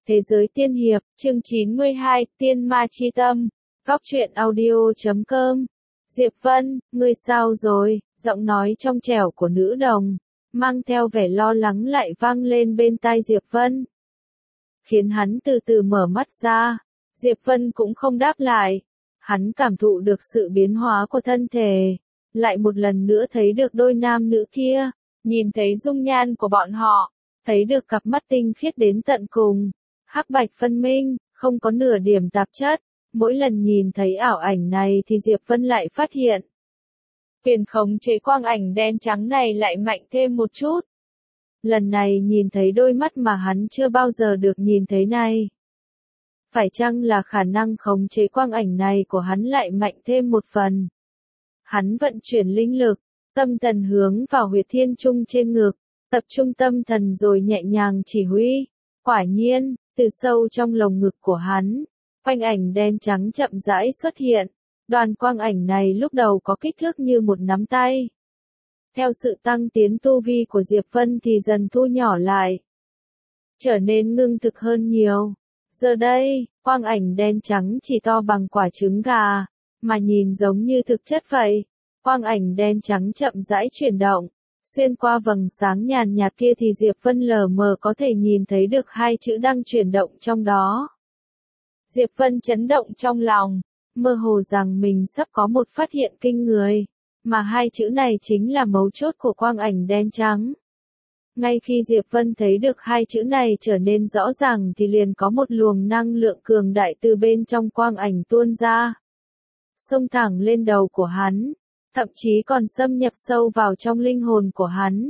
Thế giới tiên hiệp, chương 92, Tiên ma chi tâm, góc truyện audio.com. Diệp Vân, ngươi sao rồi? Giọng nói trong trẻo của nữ đồng, mang theo vẻ lo lắng lại vang lên bên tai Diệp Vân. Khiến hắn từ từ mở mắt ra. Diệp Vân cũng không đáp lại. Hắn cảm thụ được sự biến hóa của thân thể. Lại một lần nữa thấy được đôi nam nữ kia. Nhìn thấy dung nhan của bọn họ. Thấy được cặp mắt tinh khiết đến tận cùng. Hắc bạch phân minh, không có nửa điểm tạp chất. Mỗi lần nhìn thấy ảo ảnh này thì Diệp Vân lại phát hiện. Quyền khống chế quang ảnh đen trắng này lại mạnh thêm một chút. Lần này nhìn thấy đôi mắt mà hắn chưa bao giờ được nhìn thấy này. Phải chăng là khả năng khống chế quang ảnh này của hắn lại mạnh thêm một phần? Hắn vận chuyển linh lực, tâm thần hướng vào huyệt thiên trung trên ngực, tập trung tâm thần rồi nhẹ nhàng chỉ huy. Quả nhiên, từ sâu trong lồng ngực của hắn, quang ảnh đen trắng chậm rãi xuất hiện. Đoàn quang ảnh này lúc đầu có kích thước như một nắm tay. Theo sự tăng tiến tu vi của Diệp Vân thì dần thu nhỏ lại, trở nên ngưng thực hơn nhiều. Giờ đây, quang ảnh đen trắng chỉ to bằng quả trứng gà, mà nhìn giống như thực chất vậy. Quang ảnh đen trắng chậm rãi chuyển động, xuyên qua vầng sáng nhàn nhạt kia thì Diệp Vân lờ mờ có thể nhìn thấy được hai chữ đang chuyển động trong đó. Diệp Vân chấn động trong lòng, mơ hồ rằng mình sắp có một phát hiện kinh người, mà hai chữ này chính là mấu chốt của quang ảnh đen trắng. Ngay khi Diệp Vân thấy được hai chữ này trở nên rõ ràng thì liền có một luồng năng lượng cường đại từ bên trong quang ảnh tuôn ra, xông thẳng lên đầu của hắn, thậm chí còn xâm nhập sâu vào trong linh hồn của hắn.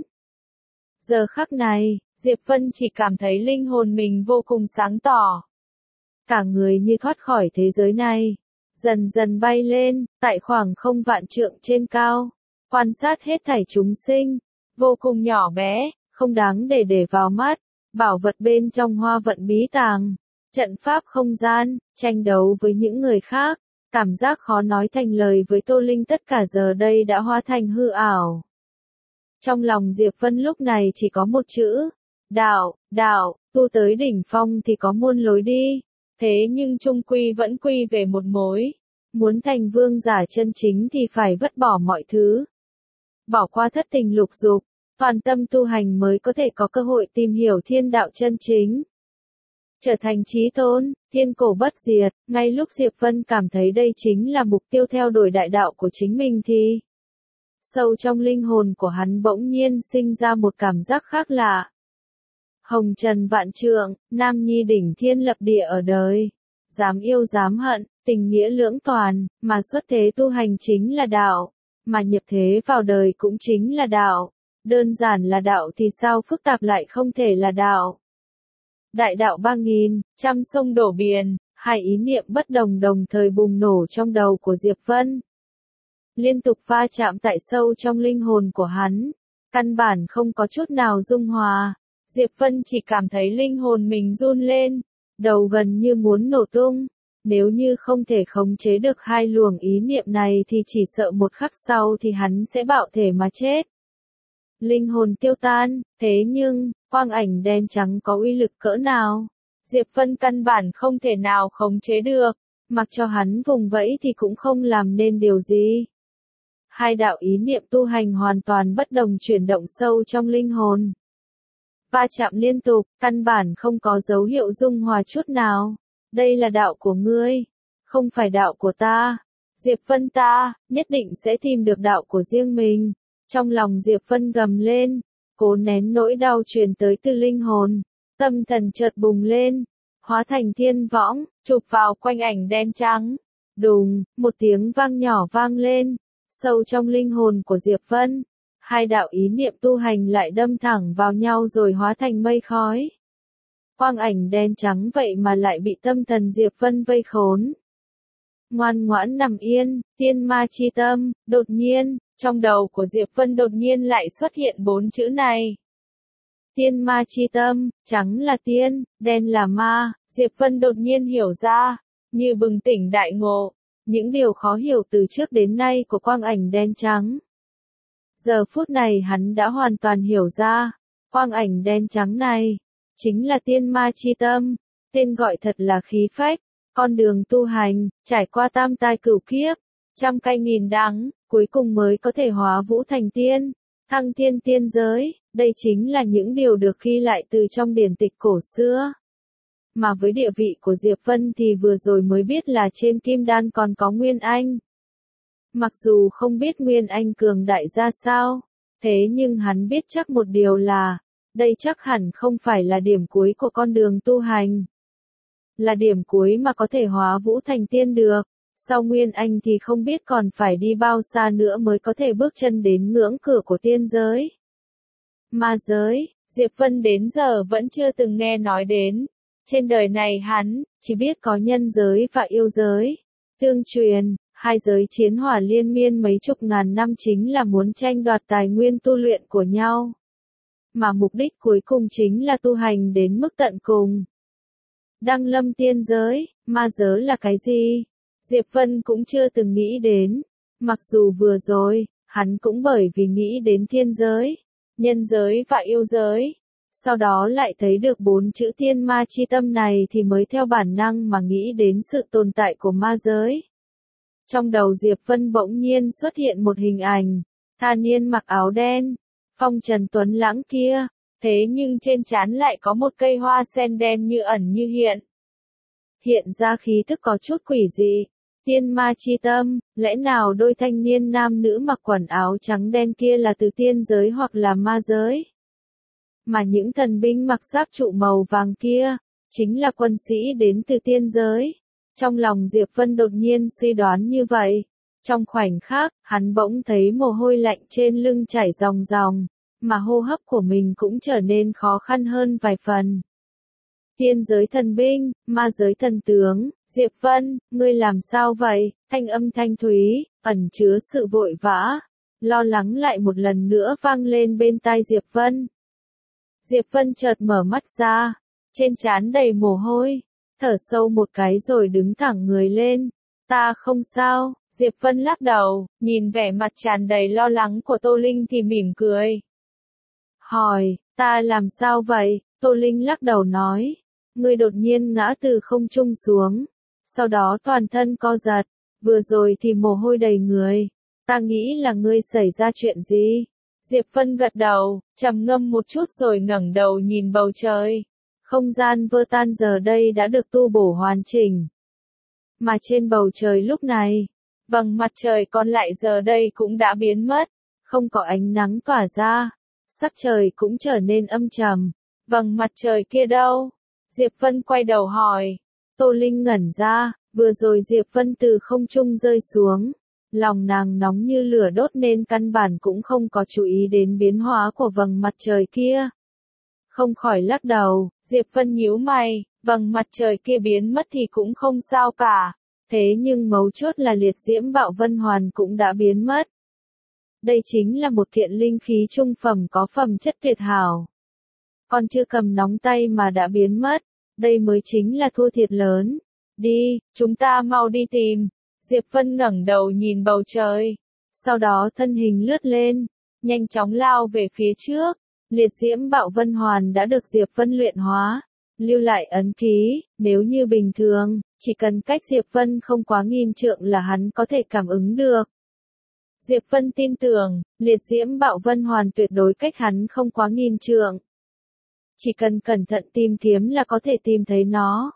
Giờ khắc này, Diệp Vân chỉ cảm thấy linh hồn mình vô cùng sáng tỏ. Cả người như thoát khỏi thế giới này, dần dần bay lên, tại khoảng không vạn trượng trên cao, quan sát hết thảy chúng sinh, vô cùng nhỏ bé, không đáng để vào mắt, bảo vật bên trong hoa vận bí tàng, trận pháp không gian, tranh đấu với những người khác, cảm giác khó nói thành lời với Tô Linh tất cả giờ đây đã hóa thành hư ảo. Trong lòng Diệp Vân lúc này chỉ có một chữ, đạo, tu tới đỉnh phong thì có muôn lối đi, thế nhưng chung quy vẫn quy về một mối. Muốn thành vương giả chân chính thì phải vứt bỏ mọi thứ. Bỏ qua thất tình lục dục, toàn tâm tu hành mới có thể có cơ hội tìm hiểu thiên đạo chân chính. Trở thành chí tôn, thiên cổ bất diệt, ngay lúc Diệp Vân cảm thấy đây chính là mục tiêu theo đuổi đại đạo của chính mình thì sâu trong linh hồn của hắn bỗng nhiên sinh ra một cảm giác khác lạ. Hồng trần vạn trượng, nam nhi đỉnh thiên lập địa ở đời. Dám yêu dám hận, tình nghĩa lưỡng toàn, mà xuất thế tu hành chính là đạo, mà nhập thế vào đời cũng chính là đạo. Đơn giản là đạo thì sao phức tạp lại không thể là đạo. Đại đạo 3000, trăm sông đổ biển, hai ý niệm bất đồng đồng thời bùng nổ trong đầu của Diệp Vân. Liên tục va chạm tại sâu trong linh hồn của hắn, căn bản không có chút nào dung hòa. Diệp Vân chỉ cảm thấy linh hồn mình run lên, đầu gần như muốn nổ tung. Nếu như không thể khống chế được hai luồng ý niệm này thì chỉ sợ một khắc sau thì hắn sẽ bạo thể mà chết. Linh hồn tiêu tan, thế nhưng, quang ảnh đen trắng có uy lực cỡ nào? Diệp Vân căn bản không thể nào khống chế được, mặc cho hắn vùng vẫy thì cũng không làm nên điều gì. Hai đạo ý niệm tu hành hoàn toàn bất đồng chuyển động sâu trong linh hồn. Va chạm liên tục, căn bản không có dấu hiệu dung hòa chút nào. Đây là đạo của ngươi, không phải đạo của ta. Diệp Vân ta, nhất định sẽ tìm được đạo của riêng mình. Trong lòng Diệp Vân gầm lên, cố nén nỗi đau truyền tới từ linh hồn. Tâm thần chợt bùng lên, hóa thành thiên võng, chụp vào quanh ảnh đen trắng. Đùng, một tiếng vang nhỏ vang lên, sâu trong linh hồn của Diệp Vân. Hai đạo ý niệm tu hành lại đâm thẳng vào nhau rồi hóa thành mây khói. Quang ảnh đen trắng vậy mà lại bị tâm thần Diệp Vân vây khốn. Ngoan ngoãn nằm yên, tiên ma chi tâm, đột nhiên, trong đầu của Diệp Vân đột nhiên lại xuất hiện 4 chữ này. Tiên ma chi tâm, trắng là tiên, đen là ma, Diệp Vân đột nhiên hiểu ra, như bừng tỉnh đại ngộ, những điều khó hiểu từ trước đến nay của quang ảnh đen trắng. Giờ phút này hắn đã hoàn toàn hiểu ra, quang ảnh đen trắng này chính là tiên ma chi tâm. tên gọi thật là khí phách, con đường tu hành, trải qua tam tai cửu kiếp, trăm cay nghìn đắng, cuối cùng mới có thể hóa vũ thành tiên, thăng thiên tiên giới, đây chính là những điều được ghi lại từ trong điển tịch cổ xưa. Mà với địa vị của Diệp Vân thì vừa rồi mới biết là trên kim đan còn có Nguyên Anh. Mặc dù không biết Nguyên Anh cường đại ra sao, thế nhưng hắn biết chắc một điều là, đây chắc hẳn không phải là điểm cuối của con đường tu hành. Là điểm cuối mà có thể hóa vũ thành tiên được, sau Nguyên Anh thì không biết còn phải đi bao xa nữa mới có thể bước chân đến ngưỡng cửa của tiên giới. Ma giới, Diệp Vân đến giờ vẫn chưa từng nghe nói đến. Trên đời này hắn, chỉ biết có nhân giới và yêu giới. Tương truyền, hai giới chiến hỏa liên miên mấy chục ngàn năm chính là muốn tranh đoạt tài nguyên tu luyện của nhau. Mà mục đích cuối cùng chính là tu hành đến mức tận cùng. Đăng lâm tiên giới, ma giới là cái gì? Diệp Vân cũng chưa từng nghĩ đến. Mặc dù vừa rồi, hắn cũng bởi vì nghĩ đến thiên giới, nhân giới và yêu giới. Sau đó lại thấy được 4 chữ tiên ma chi tâm này thì mới theo bản năng mà nghĩ đến sự tồn tại của ma giới. Trong đầu Diệp Vân bỗng nhiên xuất hiện một hình ảnh, thanh niên mặc áo đen, phong trần tuấn lãng kia, thế nhưng trên trán lại có một cây hoa sen đen như ẩn như hiện. Hiện ra khí tức có chút quỷ dị, tiên ma chi tâm, lẽ nào đôi thanh niên nam nữ mặc quần áo trắng đen kia là từ tiên giới hoặc là ma giới? Mà những thần binh mặc giáp trụ màu vàng kia, chính là quân sĩ đến từ tiên giới. Trong lòng Diệp Vân đột nhiên suy đoán như vậy. Trong khoảnh khắc, hắn bỗng thấy mồ hôi lạnh trên lưng chảy ròng ròng, mà hô hấp của mình cũng trở nên khó khăn hơn vài phần. Tiên giới thần binh, ma giới thần tướng, Diệp Vân, ngươi làm sao vậy? Thanh âm thanh thúy, ẩn chứa sự vội vã, lo lắng lại một lần nữa vang lên bên tai Diệp Vân. Diệp Vân chợt mở mắt ra, trên trán đầy mồ hôi, thở sâu một cái rồi đứng thẳng người lên. Ta không sao, Diệp Vân lắc đầu, nhìn vẻ mặt tràn đầy lo lắng của Tô Linh thì mỉm cười. Hỏi, ta làm sao vậy? Tô Linh lắc đầu nói, ngươi đột nhiên ngã từ không trung xuống, sau đó toàn thân co giật, vừa rồi thì mồ hôi đầy người, ta nghĩ là ngươi xảy ra chuyện gì? Diệp Vân gật đầu, trầm ngâm một chút rồi ngẩng đầu nhìn bầu trời. Không gian vơ tan giờ đây đã được tu bổ hoàn chỉnh. Mà trên bầu trời lúc này, vầng mặt trời còn lại giờ đây cũng đã biến mất, không có ánh nắng tỏa ra, sắc trời cũng trở nên âm trầm. Vầng mặt trời kia đâu? Diệp Vân quay đầu hỏi. Tô Linh ngẩn ra, vừa rồi Diệp Vân từ không trung rơi xuống. Lòng nàng nóng như lửa đốt nên căn bản cũng không có chú ý đến biến hóa của vầng mặt trời kia. Không khỏi lắc đầu, Diệp Vân nhíu mày, vầng mặt trời kia biến mất thì cũng không sao cả. Thế nhưng mấu chốt là liệt diễm bạo vân hoàn cũng đã biến mất. Đây chính là một kiện linh khí trung phẩm có phẩm chất tuyệt hảo. Còn chưa cầm nóng tay mà đã biến mất, đây mới chính là thua thiệt lớn. Đi, chúng ta mau đi tìm. Diệp Vân ngẩng đầu nhìn bầu trời, sau đó thân hình lướt lên, nhanh chóng lao về phía trước. Liệt diễm bạo vân hoàn đã được Diệp Vân luyện hóa, lưu lại ấn ký, nếu như bình thường, chỉ cần cách Diệp Vân không quá nghìn trượng là hắn có thể cảm ứng được. Diệp Vân tin tưởng, liệt diễm bạo vân hoàn tuyệt đối cách hắn không quá nghìn trượng. Chỉ cần cẩn thận tìm kiếm là có thể tìm thấy nó.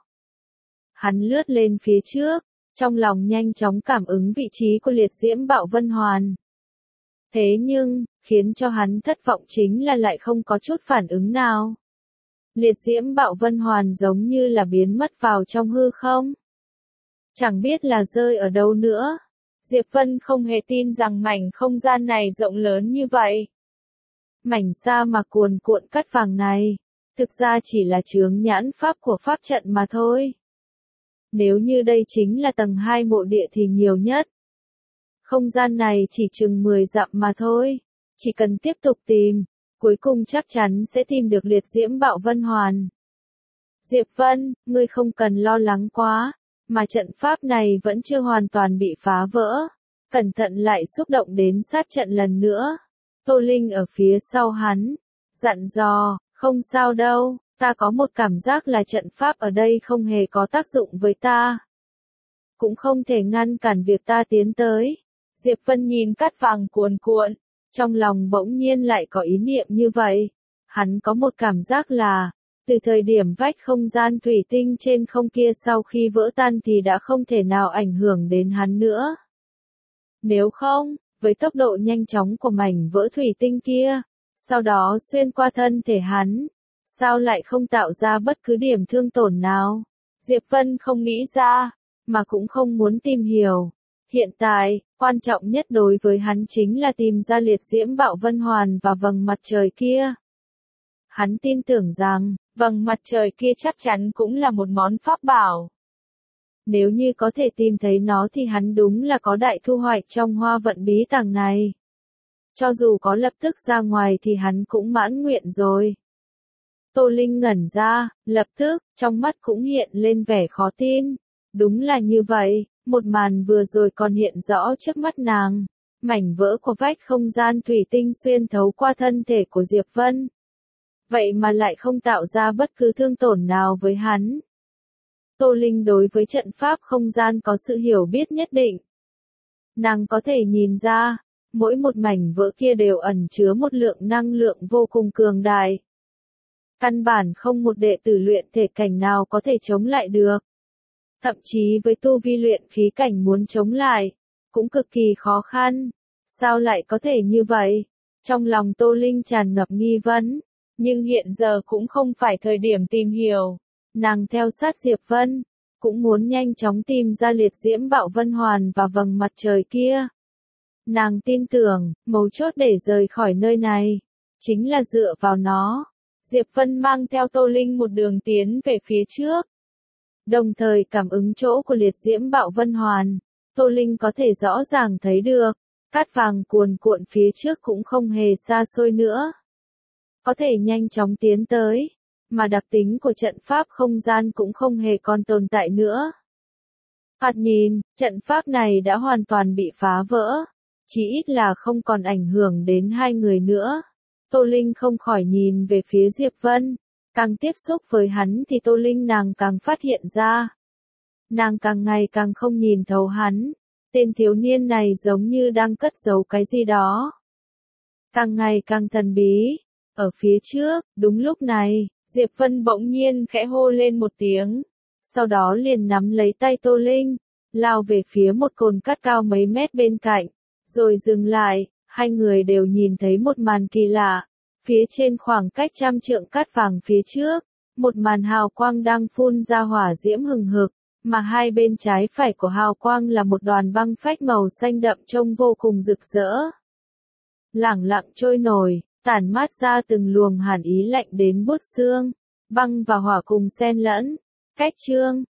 Hắn lướt lên phía trước, trong lòng nhanh chóng cảm ứng vị trí của liệt diễm bạo vân hoàn. Thế nhưng, khiến cho hắn thất vọng chính là lại không có chút phản ứng nào. Liệt diễm bạo vân hoàn giống như là biến mất vào trong hư không. Chẳng biết là rơi ở đâu nữa. Diệp Vân không hề tin rằng mảnh không gian này rộng lớn như vậy. Mảnh sa mà cuồn cuộn cát vàng này, thực ra chỉ là chướng nhãn pháp của pháp trận mà thôi. Nếu như đây chính là tầng 2 mộ địa thì nhiều nhất. Không gian này chỉ chừng 10 dặm mà thôi. Chỉ cần tiếp tục tìm, cuối cùng chắc chắn sẽ tìm được liệt diễm bạo vân hoàn. Diệp Vân, ngươi không cần lo lắng quá, mà trận pháp này vẫn chưa hoàn toàn bị phá vỡ. Cẩn thận lại xúc động đến sát trận lần nữa. Tô Linh ở phía sau hắn, dặn dò, không sao đâu, Ta có một cảm giác là trận pháp ở đây không hề có tác dụng với ta. Cũng không thể ngăn cản việc ta tiến tới. Diệp Vân nhìn cát vàng cuồn cuộn, trong lòng bỗng nhiên lại có ý niệm như vậy. Hắn có một cảm giác là, từ thời điểm vách không gian thủy tinh trên không kia sau khi vỡ tan thì đã không thể nào ảnh hưởng đến hắn nữa. Nếu không, với tốc độ nhanh chóng của mảnh vỡ thủy tinh kia, sau đó xuyên qua thân thể hắn, sao lại không tạo ra bất cứ điểm thương tổn nào? Diệp Vân không nghĩ ra, mà cũng không muốn tìm hiểu. Hiện tại, quan trọng nhất đối với hắn chính là tìm ra liệt diễm bạo vân hoàn và vầng mặt trời kia. Hắn tin tưởng rằng, vầng mặt trời kia chắc chắn cũng là một món pháp bảo. Nếu như có thể tìm thấy nó thì hắn đúng là có đại thu hoạch trong hoa vận bí tàng này. Cho dù có lập tức ra ngoài thì hắn cũng mãn nguyện rồi. Tô Linh ngẩn ra, lập tức, trong mắt cũng hiện lên vẻ khó tin. Đúng là như vậy, một màn vừa rồi còn hiện rõ trước mắt nàng. Mảnh vỡ của vách không gian thủy tinh xuyên thấu qua thân thể của Diệp Vân. Vậy mà lại không tạo ra bất cứ thương tổn nào với hắn. Tô Linh đối với trận pháp không gian có sự hiểu biết nhất định. Nàng có thể nhìn ra, mỗi một mảnh vỡ kia đều ẩn chứa một lượng năng lượng vô cùng cường đại. Căn bản không một đệ tử luyện thể cảnh nào có thể chống lại được. Thậm chí với tu vi luyện khí cảnh muốn chống lại, cũng cực kỳ khó khăn. Sao lại có thể như vậy? Trong lòng Tô Linh tràn ngập nghi vấn, nhưng hiện giờ cũng không phải thời điểm tìm hiểu. Nàng theo sát Diệp Vân, cũng muốn nhanh chóng tìm ra liệt diễm bạo vân hoàn và vầng mặt trời kia. Nàng tin tưởng, mấu chốt để rời khỏi nơi này, chính là dựa vào nó. Diệp Vân mang theo Tô Linh một đường tiến về phía trước. Đồng thời cảm ứng chỗ của liệt diễm bạo vân hoàn, Tô Linh có thể rõ ràng thấy được, cát vàng cuồn cuộn phía trước cũng không hề xa xôi nữa. Có thể nhanh chóng tiến tới, mà đặc tính của trận pháp không gian cũng không hề còn tồn tại nữa. Thoạt nhìn, trận pháp này đã hoàn toàn bị phá vỡ, chỉ ít là không còn ảnh hưởng đến hai người nữa. Tô Linh không khỏi nhìn về phía Diệp Vân, càng tiếp xúc với hắn thì Tô Linh nàng càng phát hiện ra. Nàng càng ngày càng không nhìn thấu hắn, tên thiếu niên này giống như đang cất giấu cái gì đó. Càng ngày càng thần bí, ở phía trước, đúng lúc này, Diệp Vân bỗng nhiên khẽ hô lên một tiếng, sau đó liền nắm lấy tay Tô Linh, lao về phía một cồn cát cao mấy mét bên cạnh, rồi dừng lại. Hai người đều nhìn thấy một màn kỳ lạ, phía trên khoảng cách 100 trượng cát vàng phía trước, một màn hào quang đang phun ra hỏa diễm hừng hực, mà hai bên trái phải của hào quang là một đoàn băng phách màu xanh đậm trông vô cùng rực rỡ. Lẳng lặng trôi nổi, tản mát ra từng luồng hàn ý lạnh đến buốt xương, băng và hỏa cùng xen lẫn, cách chương